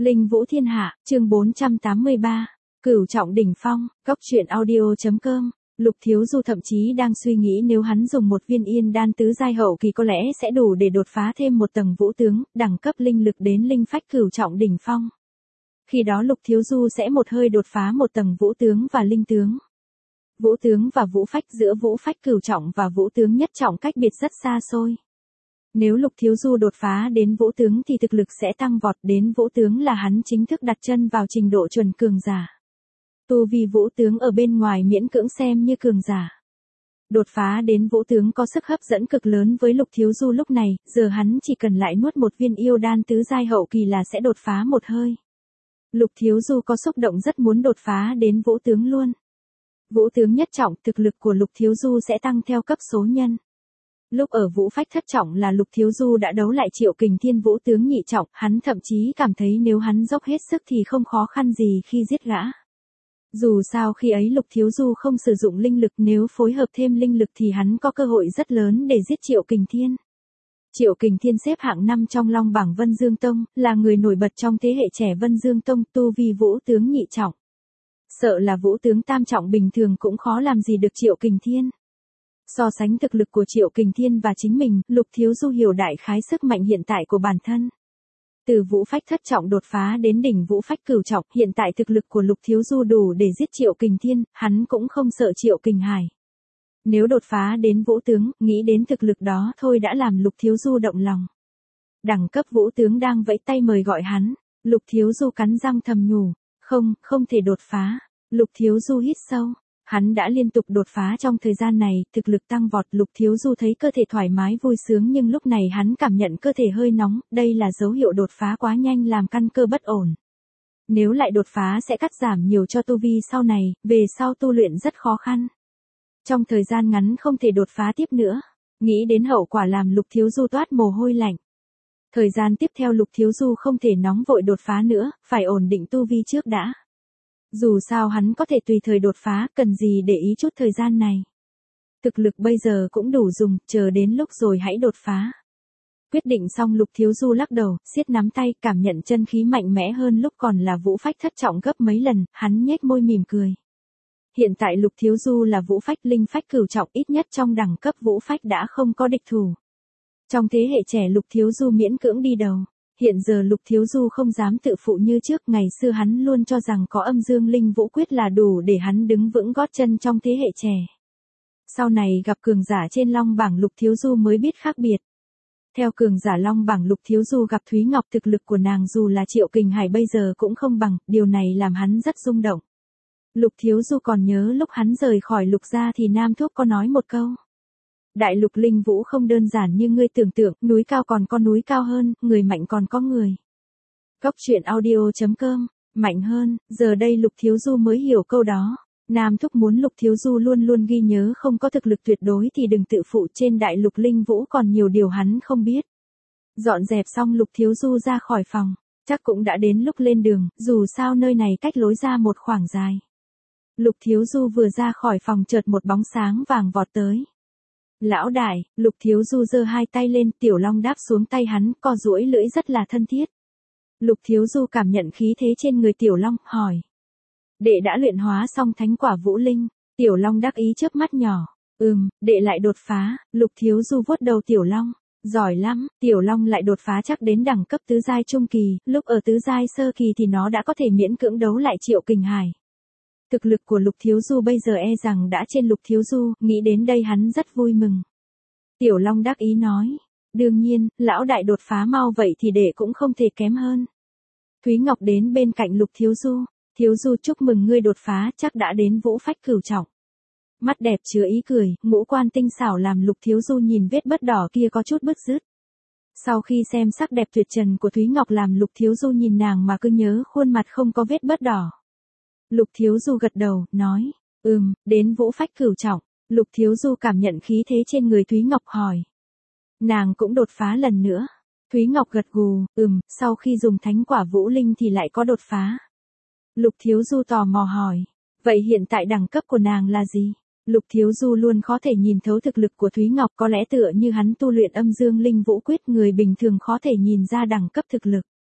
Linh Vũ Thiên Hạ, chương 483, Cửu Trọng Đỉnh Phong, Cóc Truyện Audio.com. Lục Thiếu Du thậm chí đang suy nghĩ nếu hắn dùng một viên yên đan tứ giai hậu kỳ có lẽ sẽ đủ để đột phá thêm một tầng vũ tướng, đẳng cấp linh lực đến linh phách cửu trọng đỉnh phong. Khi đó Lục Thiếu Du sẽ một hơi đột phá một tầng vũ tướng và linh tướng. Vũ tướng và vũ phách, giữa vũ phách cửu trọng và vũ tướng nhất trọng cách biệt rất xa xôi. Nếu Lục Thiếu Du đột phá đến vũ tướng thì thực lực sẽ tăng vọt, đến vũ tướng là hắn chính thức đặt chân vào trình độ chuẩn cường giả. Tu vi vũ tướng ở bên ngoài miễn cưỡng xem như cường giả. Đột phá đến vũ tướng có sức hấp dẫn cực lớn với Lục Thiếu Du lúc này, giờ hắn chỉ cần lại nuốt một viên yêu đan tứ giai hậu kỳ là sẽ đột phá một hơi. Lục Thiếu Du có xúc động rất muốn đột phá đến vũ tướng luôn. Vũ tướng nhất trọng, thực lực của Lục Thiếu Du sẽ tăng theo cấp số nhân. Lúc ở vũ phách thất trọng là Lục Thiếu Du đã đấu lại Triệu Kình Thiên vũ tướng nhị trọng, hắn thậm chí cảm thấy nếu hắn dốc hết sức thì không khó khăn gì khi giết gã. Dù sao khi ấy Lục Thiếu Du không sử dụng linh lực, nếu phối hợp thêm linh lực thì hắn có cơ hội rất lớn để giết Triệu Kình Thiên. Triệu Kình Thiên xếp hạng 5 trong Long bảng Vân Dương Tông, là người nổi bật trong thế hệ trẻ Vân Dương Tông, tu vi vũ tướng nhị trọng. Sợ là vũ tướng tam trọng bình thường cũng khó làm gì được Triệu Kình Thiên. So sánh thực lực của Triệu Kình Thiên và chính mình, Lục Thiếu Du hiểu đại khái sức mạnh hiện tại của bản thân. Từ vũ phách thất trọng đột phá đến đỉnh vũ phách cửu trọng, hiện tại thực lực của Lục Thiếu Du đủ để giết Triệu Kình Thiên, hắn cũng không sợ Triệu Kình Hải. Nếu đột phá đến vũ tướng, nghĩ đến thực lực đó thôi đã làm Lục Thiếu Du động lòng. Đẳng cấp vũ tướng đang vẫy tay mời gọi hắn, Lục Thiếu Du cắn răng thầm nhủ, không thể đột phá. Lục Thiếu Du hít sâu. Hắn đã liên tục đột phá trong thời gian này, thực lực tăng vọt, Lục Thiếu Du thấy cơ thể thoải mái vui sướng, nhưng lúc này hắn cảm nhận cơ thể hơi nóng, đây là dấu hiệu đột phá quá nhanh làm căn cơ bất ổn. Nếu lại đột phá sẽ cắt giảm nhiều cho tu vi sau này, về sau tu luyện rất khó khăn. Trong thời gian ngắn không thể đột phá tiếp nữa, nghĩ đến hậu quả làm Lục Thiếu Du toát mồ hôi lạnh. Thời gian tiếp theo Lục Thiếu Du không thể nóng vội đột phá nữa, phải ổn định tu vi trước đã. Dù sao hắn có thể tùy thời đột phá, cần gì để ý chút thời gian này. Thực lực bây giờ cũng đủ dùng, chờ đến lúc rồi hãy đột phá. Quyết định xong Lục Thiếu Du lắc đầu, siết nắm tay, cảm nhận chân khí mạnh mẽ hơn lúc còn là vũ phách thất trọng gấp mấy lần, hắn nhếch môi mỉm cười. Hiện tại Lục Thiếu Du là vũ phách linh phách cửu trọng, ít nhất trong đẳng cấp vũ phách đã không có địch thủ. Trong thế hệ trẻ Lục Thiếu Du miễn cưỡng đi đầu. Hiện giờ Lục Thiếu Du không dám tự phụ như trước, ngày xưa hắn luôn cho rằng có âm dương linh vũ quyết là đủ để hắn đứng vững gót chân trong thế hệ trẻ. Sau này gặp cường giả trên Long bảng Lục Thiếu Du mới biết khác biệt. Theo cường giả Long bảng Lục Thiếu Du gặp Thúy Ngọc, thực lực của nàng dù là Triệu Kình Hải bây giờ cũng không bằng, điều này làm hắn rất rung động. Lục Thiếu Du còn nhớ lúc hắn rời khỏi Lục gia thì Nam Thúc có nói một câu. Đại lục linh vũ không đơn giản như ngươi tưởng tượng, núi cao còn có núi cao hơn, người mạnh còn có người. Cóc Truyện Audio.com, mạnh hơn, giờ đây Lục Thiếu Du mới hiểu câu đó. Nam Thúc muốn Lục Thiếu Du luôn luôn ghi nhớ không có thực lực tuyệt đối thì đừng tự phụ, trên đại lục linh vũ còn nhiều điều hắn không biết. Dọn dẹp xong Lục Thiếu Du ra khỏi phòng, chắc cũng đã đến lúc lên đường, dù sao nơi này cách lối ra một khoảng dài. Lục Thiếu Du vừa ra khỏi phòng chợt một bóng sáng vàng vọt tới. Lão đại, Lục Thiếu Du giơ hai tay lên, Tiểu Long đáp xuống tay hắn, co duỗi lưỡi rất là thân thiết. Lục Thiếu Du cảm nhận khí thế trên người Tiểu Long, hỏi. Đệ đã luyện hóa xong thánh quả vũ linh, Tiểu Long đắc ý chớp mắt nhỏ. Đệ lại đột phá, Lục Thiếu Du vuốt đầu Tiểu Long. Giỏi lắm, Tiểu Long lại đột phá chắc đến đẳng cấp tứ giai trung kỳ, lúc ở tứ giai sơ kỳ thì nó đã có thể miễn cưỡng đấu lại Triệu Kình Hải. Thực lực của Lục Thiếu Du bây giờ e rằng đã trên Lục Thiếu Du, nghĩ đến đây hắn rất vui mừng. Tiểu Long đắc ý nói, đương nhiên, lão đại đột phá mau vậy thì đệ cũng không thể kém hơn. Thúy Ngọc đến bên cạnh Lục Thiếu Du chúc mừng ngươi đột phá, chắc đã đến vũ phách cửu trọng. Mắt đẹp chứa ý cười, ngũ quan tinh xảo làm Lục Thiếu Du nhìn vết bớt đỏ kia có chút bứt rứt. Sau khi xem sắc đẹp tuyệt trần của Thúy Ngọc làm Lục Thiếu Du nhìn nàng mà cứ nhớ khuôn mặt không có vết bớt đỏ. Lục Thiếu Du gật đầu, nói, đến vũ phách cửu trọng. Lục Thiếu Du cảm nhận khí thế trên người Thúy Ngọc, hỏi. Nàng cũng đột phá lần nữa. Thúy Ngọc gật gù, sau khi dùng thánh quả vũ linh thì lại có đột phá. Lục Thiếu Du tò mò hỏi, vậy hiện tại đẳng cấp của nàng là gì? Lục Thiếu Du luôn khó thể nhìn thấu thực lực của Thúy Ngọc, có lẽ tựa như hắn tu luyện âm dương linh vũ quyết, người bình thường khó thể nhìn ra đẳng cấp thực lực.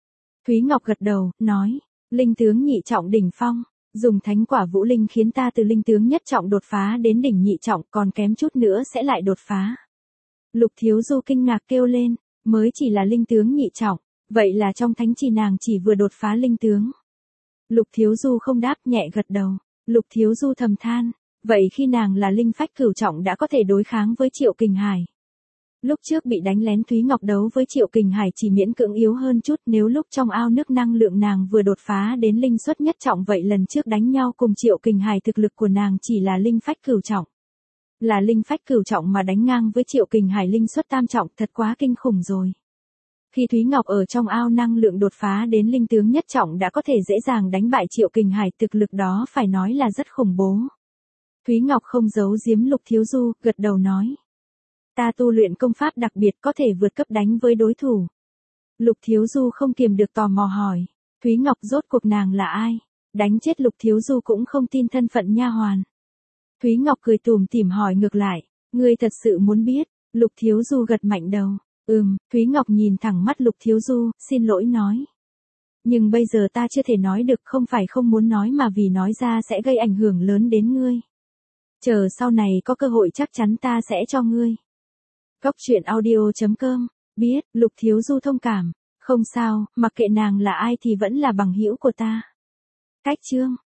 Thúy Ngọc gật đầu, nói, linh tướng nhị trọng đỉnh phong, dùng thánh quả vũ linh khiến ta từ linh tướng nhất trọng đột phá đến đỉnh nhị trọng, còn kém chút nữa sẽ lại đột phá. Lục Thiếu Du kinh ngạc kêu lên, mới chỉ là linh tướng nhị trọng, vậy là trong thánh trì nàng chỉ vừa đột phá linh tướng. Lục Thiếu Du không đáp, nhẹ gật đầu. Lục Thiếu Du thầm than, vậy khi nàng là linh phách cửu trọng đã có thể đối kháng với Triệu Kình Hải. Lúc trước bị đánh lén Thúy Ngọc đấu với Triệu Kình Hải chỉ miễn cưỡng yếu hơn chút, nếu lúc trong ao nước năng lượng nàng vừa đột phá đến linh xuất nhất trọng, vậy lần trước đánh nhau cùng Triệu Kình Hải thực lực của nàng chỉ là linh phách cửu trọng. Là linh phách cửu trọng mà đánh ngang với Triệu Kình Hải linh xuất tam trọng, thật quá kinh khủng rồi. Khi Thúy Ngọc ở trong ao năng lượng đột phá đến linh tướng nhất trọng đã có thể dễ dàng đánh bại Triệu Kình Hải, thực lực đó phải nói là rất khủng bố. Thúy Ngọc không giấu giếm Lục Thiếu Du, gật đầu nói. Ta tu luyện công pháp đặc biệt có thể vượt cấp đánh với đối thủ. Lục Thiếu Du không kiềm được tò mò hỏi. Thúy Ngọc rốt cuộc nàng là ai? Đánh chết Lục Thiếu Du cũng không tin thân phận nha hoàn. Thúy Ngọc cười tủm tỉm hỏi ngược lại. Ngươi thật sự muốn biết? Lục Thiếu Du gật mạnh đầu. Thúy Ngọc nhìn thẳng mắt Lục Thiếu Du, xin lỗi nói. Nhưng bây giờ ta chưa thể nói được, không phải không muốn nói mà vì nói ra sẽ gây ảnh hưởng lớn đến ngươi. Chờ sau này có cơ hội chắc chắn ta sẽ cho ngươi. Góc truyện audio.com, biết, Lục Thiếu Du thông cảm, không sao, mặc kệ nàng là ai thì vẫn là bằng hữu của ta. Cách chương